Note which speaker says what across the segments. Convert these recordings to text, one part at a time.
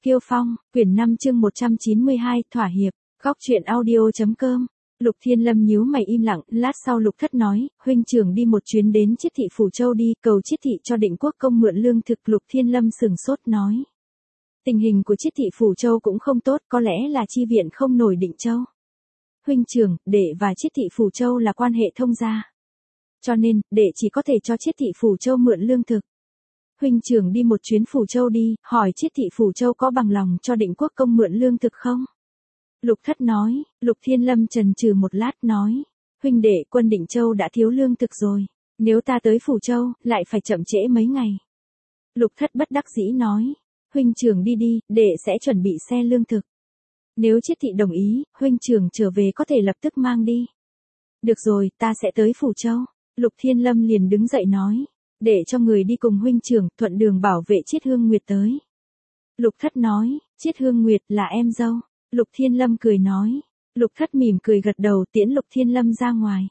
Speaker 1: Kiêu Phong, quyển 5 chương 192, thỏa hiệp, góc truyện audio.com. Lục Thiên Lâm nhíu mày im lặng, lát sau Lục Thất nói, huynh trưởng đi một chuyến đến Chiết thị Phủ Châu đi, cầu Chiết thị cho Định Quốc công mượn lương thực. Lục Thiên Lâm sửng sốt nói. Tình hình của Chiết thị Phủ Châu cũng không tốt, có lẽ là chi viện không nổi Định Châu. Huynh trưởng, đệ và Chiết thị Phủ Châu là quan hệ thông gia. Cho nên, đệ chỉ có thể cho Chiết thị Phủ Châu mượn lương thực. Huynh trưởng đi một chuyến Phủ Châu đi, hỏi Chiết thị Phủ Châu có bằng lòng cho Định Quốc công mượn lương thực không? Lục Thất nói. Lục Thiên Lâm chần chừ một lát nói. Huynh đệ, quân Định Châu đã thiếu lương thực rồi. Nếu ta tới Phủ Châu, lại phải chậm trễ mấy ngày. Lục Thất bất đắc dĩ nói. Huynh trưởng đi đi, đệ sẽ chuẩn bị xe lương thực. Nếu Chiết thị đồng ý, huynh trưởng trở về có thể lập tức mang đi. Được rồi, ta sẽ tới Phủ Châu. Lục Thiên Lâm liền đứng dậy nói. Để cho người đi cùng huynh trưởng, thuận đường bảo vệ Chiết Hương Nguyệt tới. Lục Thất nói. Chiết Hương Nguyệt là em dâu. Lục Thiên Lâm cười nói. Lục Thất mỉm cười gật đầu tiễn Lục Thiên Lâm ra ngoài.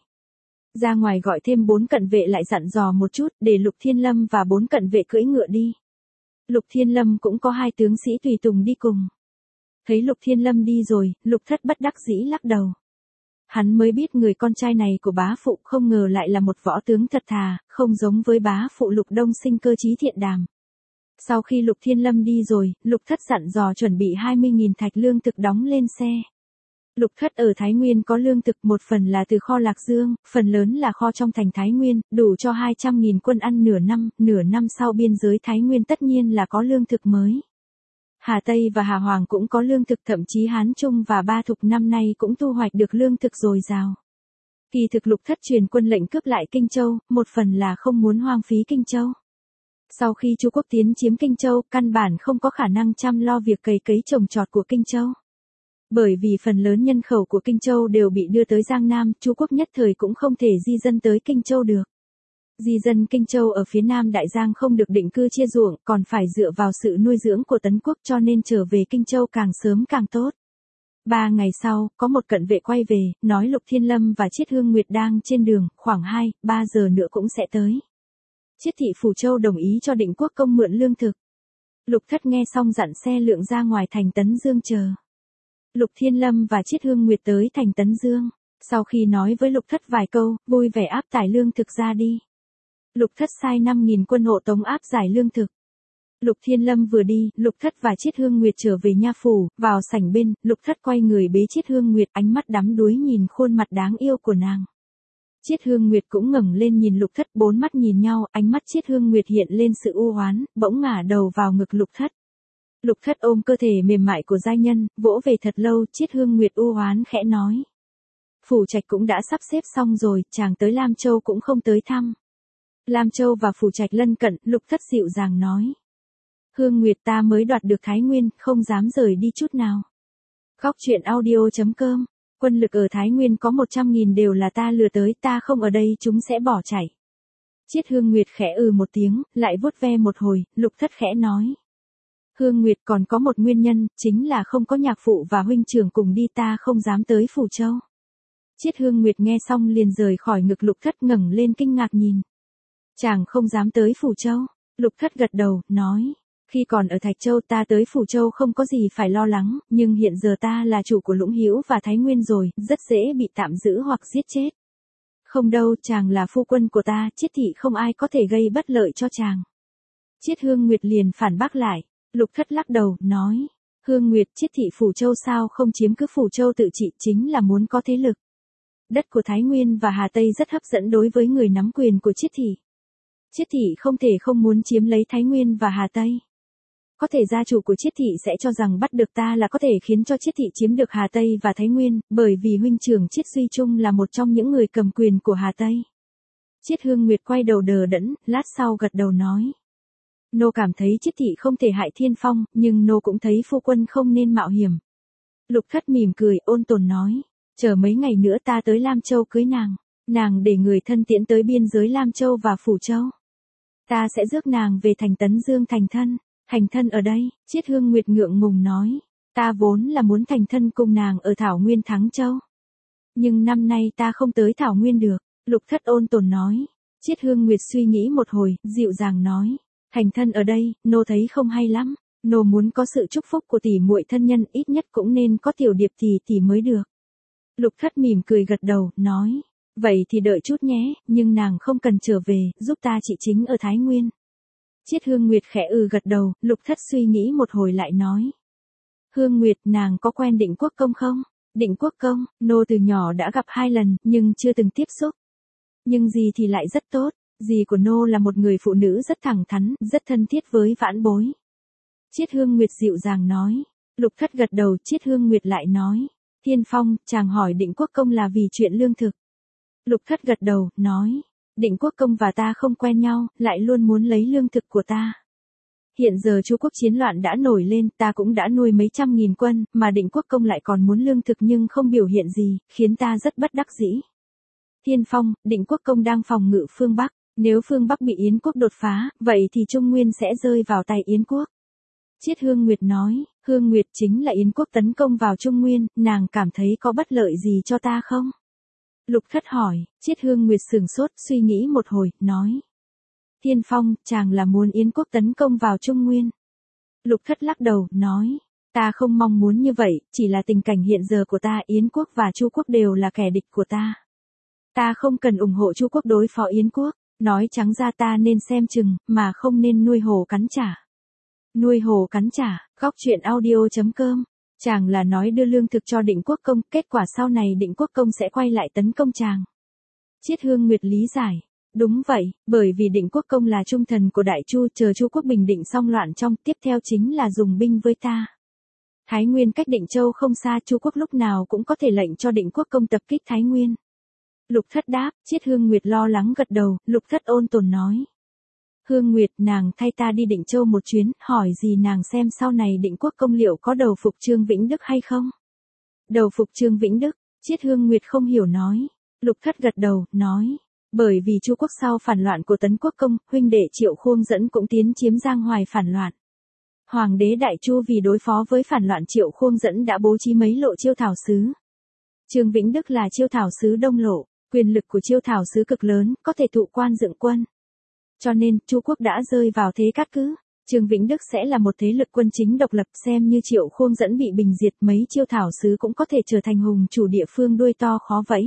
Speaker 1: Ra ngoài gọi thêm 4 cận vệ lại dặn dò một chút, để Lục Thiên Lâm và 4 cận vệ cưỡi ngựa đi. Lục Thiên Lâm cũng có 2 tướng sĩ tùy tùng đi cùng. Thấy Lục Thiên Lâm đi rồi, Lục Thất bất đắc dĩ lắc đầu. Hắn mới biết người con trai này của bá phụ không ngờ lại là một võ tướng thật thà, không giống với bá phụ Lục Đông Sinh cơ trí thiện đàm. Sau khi Lục Thiên Lâm đi rồi, Lục Thất dặn dò chuẩn bị 20.000 thạch lương thực đóng lên xe. Lục Thất ở Thái Nguyên có lương thực, một phần là từ kho Lạc Dương, phần lớn là kho trong thành Thái Nguyên, đủ cho 200.000 quân ăn nửa năm sau biên giới Thái Nguyên tất nhiên là có lương thực mới. Hà Tây và Hà Hoàng cũng có lương thực, thậm chí Hán Trung và Ba Thục năm nay cũng thu hoạch được lương thực dồi dào. Kỳ thực Lục Thất truyền quân lệnh cướp lại Kinh Châu, một phần là không muốn hoang phí Kinh Châu. Sau khi Chu Quốc tiến chiếm Kinh Châu, căn bản không có khả năng chăm lo việc cày cấy trồng trọt của Kinh Châu. Bởi vì phần lớn nhân khẩu của Kinh Châu đều bị đưa tới Giang Nam, Chu Quốc nhất thời cũng không thể di dân tới Kinh Châu được. Di dân Kinh Châu ở phía Nam Đại Giang không được định cư chia ruộng, còn phải dựa vào sự nuôi dưỡng của Tấn Quốc, cho nên trở về Kinh Châu càng sớm càng tốt. 3 ngày sau, có một cận vệ quay về, nói Lục Thiên Lâm và Chiết Hương Nguyệt đang trên đường, khoảng 2-3 giờ nữa cũng sẽ tới. Chiết thị Phủ Châu đồng ý cho Định Quốc công mượn lương thực. Lục Thất nghe xong dặn xe lượng ra ngoài thành Tấn Dương chờ. Lục Thiên Lâm và Chiết Hương Nguyệt tới thành Tấn Dương. Sau khi nói với Lục Thất vài câu, vui vẻ áp tải lương thực ra đi. Lục Thất sai 5.000 quân hộ tống áp giải lương thực. Lục Thiên Lâm vừa đi, Lục Thất và Chiết Hương Nguyệt trở về nha phủ, vào sảnh bên, Lục Thất quay người bế Chiết Hương Nguyệt, ánh mắt đắm đuối nhìn khuôn mặt đáng yêu của nàng. Chiết Hương Nguyệt cũng ngẩng lên nhìn Lục Thất, 4 mắt nhìn nhau, ánh mắt Chiết Hương Nguyệt hiện lên sự u oán, bỗng ngả đầu vào ngực Lục Thất. Lục Thất ôm cơ thể mềm mại của giai nhân, vỗ về thật lâu, Chiết Hương Nguyệt u oán khẽ nói. Phủ Trạch cũng đã sắp xếp xong rồi, chàng tới Lam Châu cũng không tới thăm. Lam Châu và Phủ Trạch lân cận, Lục Thất dịu dàng nói. Hương Nguyệt ta mới đoạt được Thái Nguyên, không dám rời đi chút nào. Góc truyện audio.com. Quân lực ở Thái Nguyên có 100.000 đều là ta lừa tới, ta không ở đây chúng sẽ bỏ chạy. Chiết Hương Nguyệt khẽ một tiếng, lại vuốt ve một hồi, Lục Thất khẽ nói. Hương Nguyệt còn có một nguyên nhân, chính là không có nhạc phụ và huynh trưởng cùng đi, ta không dám tới Phủ Châu. Chiết Hương Nguyệt nghe xong liền rời khỏi ngực Lục Thất, ngẩng lên kinh ngạc nhìn. Chàng không dám tới Phủ Châu. Lục Thất gật đầu, nói. Khi còn ở Thạch Châu ta tới Phủ Châu không có gì phải lo lắng, nhưng hiện giờ ta là chủ của Lũng Hữu và Thái Nguyên rồi, rất dễ bị tạm giữ hoặc giết chết. Không đâu, chàng là phu quân của ta, Chiết thị không ai có thể gây bất lợi cho chàng. Chiết Hương Nguyệt liền phản bác lại. Lục Thất lắc đầu, nói. Hương Nguyệt, Chiết thị Phủ Châu sao không chiếm cứ Phủ Châu tự trị, chính là muốn có thế lực. Đất của Thái Nguyên và Hà Tây rất hấp dẫn đối với người nắm quyền của Chiết thị. Chiết thị không thể không muốn chiếm lấy Thái Nguyên và Hà Tây. Có thể gia chủ của Chiết thị sẽ cho rằng bắt được ta là có thể khiến cho Chiết thị chiếm được Hà Tây và Thái Nguyên, bởi vì huynh trưởng Chiết Duy Trung là một trong những người cầm quyền của Hà Tây. Chiết Hương Nguyệt quay đầu đờ đẫn, lát sau gật đầu nói. Nô cảm thấy Chiết thị không thể hại Thiên Phong, nhưng nô cũng thấy phu quân không nên mạo hiểm. Lục Thất mỉm cười, ôn tồn nói. Chờ mấy ngày nữa ta tới Lam Châu cưới nàng. Nàng để người thân tiễn tới biên giới Lam Châu và Phủ Châu. Ta sẽ rước nàng về thành Tấn Dương thành thân. Thành thân ở đây, Chiết Hương Nguyệt ngượng ngùng nói. Ta vốn là muốn thành thân cùng nàng ở Thảo Nguyên Thắng Châu. Nhưng năm nay ta không tới Thảo Nguyên được. Lục Thất ôn tồn nói. Chiết Hương Nguyệt suy nghĩ một hồi, dịu dàng nói. Thành thân ở đây, nô thấy không hay lắm. Nô muốn có sự chúc phúc của tỷ muội thân nhân, ít nhất cũng nên có Tiểu Điệp tỷ mới được. Lục Thất mỉm cười gật đầu, nói, vậy thì đợi chút nhé, nhưng nàng không cần trở về, giúp ta chị chính ở Thái Nguyên. Chiết Hương Nguyệt khẽ gật đầu, Lục Thất suy nghĩ một hồi lại nói. Hương Nguyệt, nàng có quen Định Quốc công không? Định Quốc công, nô từ nhỏ đã gặp 2 lần, nhưng chưa từng tiếp xúc. Nhưng dì thì lại rất tốt, dì của nô là một người phụ nữ rất thẳng thắn, rất thân thiết với vãn bối. Chiết Hương Nguyệt dịu dàng nói. Lục Thất gật đầu, Chiết Hương Nguyệt lại nói. Thiên Phong, chàng hỏi Định Quốc công là vì chuyện lương thực. Lục Thất gật đầu, nói. Định Quốc công và ta không quen nhau, lại luôn muốn lấy lương thực của ta. Hiện giờ Chu quốc chiến loạn đã nổi lên, ta cũng đã nuôi mấy trăm nghìn quân, mà Định Quốc công lại còn muốn lương thực nhưng không biểu hiện gì, khiến ta rất bất đắc dĩ. Thiên Phong, Định Quốc công đang phòng ngự phương Bắc, nếu phương Bắc bị Yến quốc đột phá, vậy thì Trung Nguyên sẽ rơi vào tay Yến quốc. Chiết Hương Nguyệt nói, Hương Nguyệt chính là Yến quốc tấn công vào Trung Nguyên, nàng cảm thấy có bất lợi gì cho ta không? Lục Thất hỏi, Chiết Hương Nguyệt sửng sốt, suy nghĩ một hồi, nói. Thiên Phong, chàng là muốn Yến quốc tấn công vào Trung Nguyên. Lục Thất lắc đầu, nói, ta không mong muốn như vậy, chỉ là tình cảnh hiện giờ của ta, Yến quốc và Chu quốc đều là kẻ địch của ta. Ta không cần ủng hộ Chu quốc đối phó Yến quốc, nói trắng ra ta nên xem chừng, mà không nên nuôi hổ cắn trả. Nuôi hổ cắn trả, góc truyện audio.com. Chàng là nói đưa lương thực cho Định Quốc công, kết quả sau này Định Quốc công sẽ quay lại tấn công chàng. Chiết Hương Nguyệt lý giải. Đúng vậy, bởi vì Định Quốc công là trung thần của Đại Chu, chờ Chu quốc bình định xong loạn trong, tiếp theo chính là dùng binh với ta. Thái Nguyên cách Định Châu không xa, Chu quốc lúc nào cũng có thể lệnh cho Định Quốc công tập kích Thái Nguyên. Lục Thất đáp, Chiết Hương Nguyệt lo lắng gật đầu, Lục Thất ôn tồn nói. Hương Nguyệt, nàng thay ta đi Định Châu một chuyến, hỏi gì nàng xem sau này Định Quốc công liệu có đầu phục Trương Vĩnh Đức hay không? Đầu phục Trương Vĩnh Đức, Chiết Hương Nguyệt không hiểu nói. Lục Thất gật đầu, nói. Bởi vì Chu quốc sau phản loạn của Tấn Quốc công, huynh đệ Triệu Khuông Dẫn cũng tiến chiếm Giang Hoài phản loạn. Hoàng đế Đại Chu vì đối phó với phản loạn Triệu Khuông Dẫn đã bố trí mấy lộ chiêu thảo sứ. Trương Vĩnh Đức là chiêu thảo sứ Đông Lộ, quyền lực của chiêu thảo sứ cực lớn, có thể thụ quan dựng quân. Cho nên, Chu quốc đã rơi vào thế cát cứ. Trương Vĩnh Đức sẽ là một thế lực quân chính độc lập, xem như Triệu Khuông Dẫn bị bình diệt, mấy chiêu thảo sứ cũng có thể trở thành hùng chủ địa phương đuôi to khó vẫy.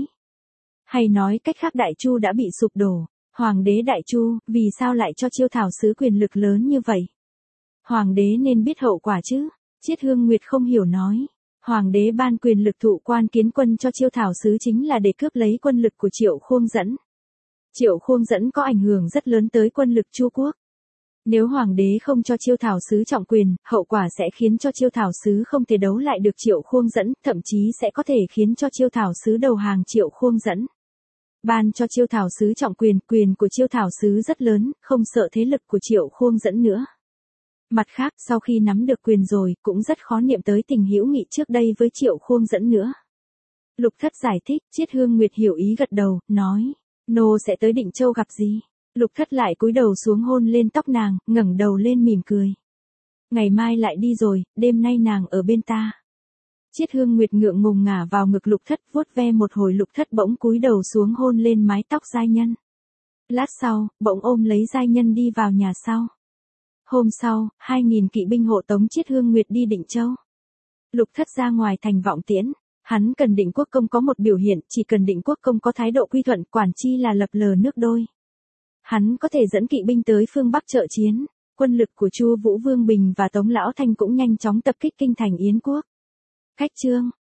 Speaker 1: Hay nói cách khác, Đại Chu đã bị sụp đổ. Hoàng đế Đại Chu, vì sao lại cho chiêu thảo sứ quyền lực lớn như vậy? Hoàng đế nên biết hậu quả chứ? Chiết Hương Nguyệt không hiểu nói. Hoàng đế ban quyền lực thụ quan kiến quân cho chiêu thảo sứ chính là để cướp lấy quân lực của Triệu Khuông Dẫn. Triệu Khuông Dẫn có ảnh hưởng rất lớn tới quân lực Chu quốc. Nếu hoàng đế không cho chiêu thảo sứ trọng quyền, hậu quả sẽ khiến cho chiêu thảo sứ không thể đấu lại được Triệu Khuông Dẫn, thậm chí sẽ có thể khiến cho chiêu thảo sứ đầu hàng Triệu Khuông Dẫn. Ban cho chiêu thảo sứ trọng quyền, quyền của chiêu thảo sứ rất lớn, không sợ thế lực của Triệu Khuông Dẫn nữa. Mặt khác, sau khi nắm được quyền rồi, cũng rất khó niệm tới tình hữu nghị trước đây với Triệu Khuông Dẫn nữa. Lục Thất giải thích, Chiết Hương Nguyệt hiểu ý gật đầu, nói, nô sẽ tới Định Châu gặp gì? Lục Thất lại cúi đầu xuống hôn lên tóc nàng, ngẩng đầu lên mỉm cười. Ngày mai lại đi rồi, đêm nay nàng ở bên ta. Chiết Hương Nguyệt ngượng ngùng ngả vào ngực Lục Thất, vuốt ve một hồi, Lục Thất bỗng cúi đầu xuống hôn lên mái tóc giai nhân. Lát sau, bỗng ôm lấy giai nhân đi vào nhà sau. Hôm sau, 2.000 kỵ binh hộ tống Chiết Hương Nguyệt đi Định Châu. Lục Thất ra ngoài thành vọng tiễn. Hắn cần Định Quốc công có một biểu hiện, chỉ cần Định Quốc công có thái độ quy thuận, quản chi là lập lờ nước đôi. Hắn có thể dẫn kỵ binh tới phương Bắc trợ chiến. Quân lực của Chu Vũ Vương Bình và Tống Lão Thanh cũng nhanh chóng tập kích kinh thành Yến quốc. Khách chương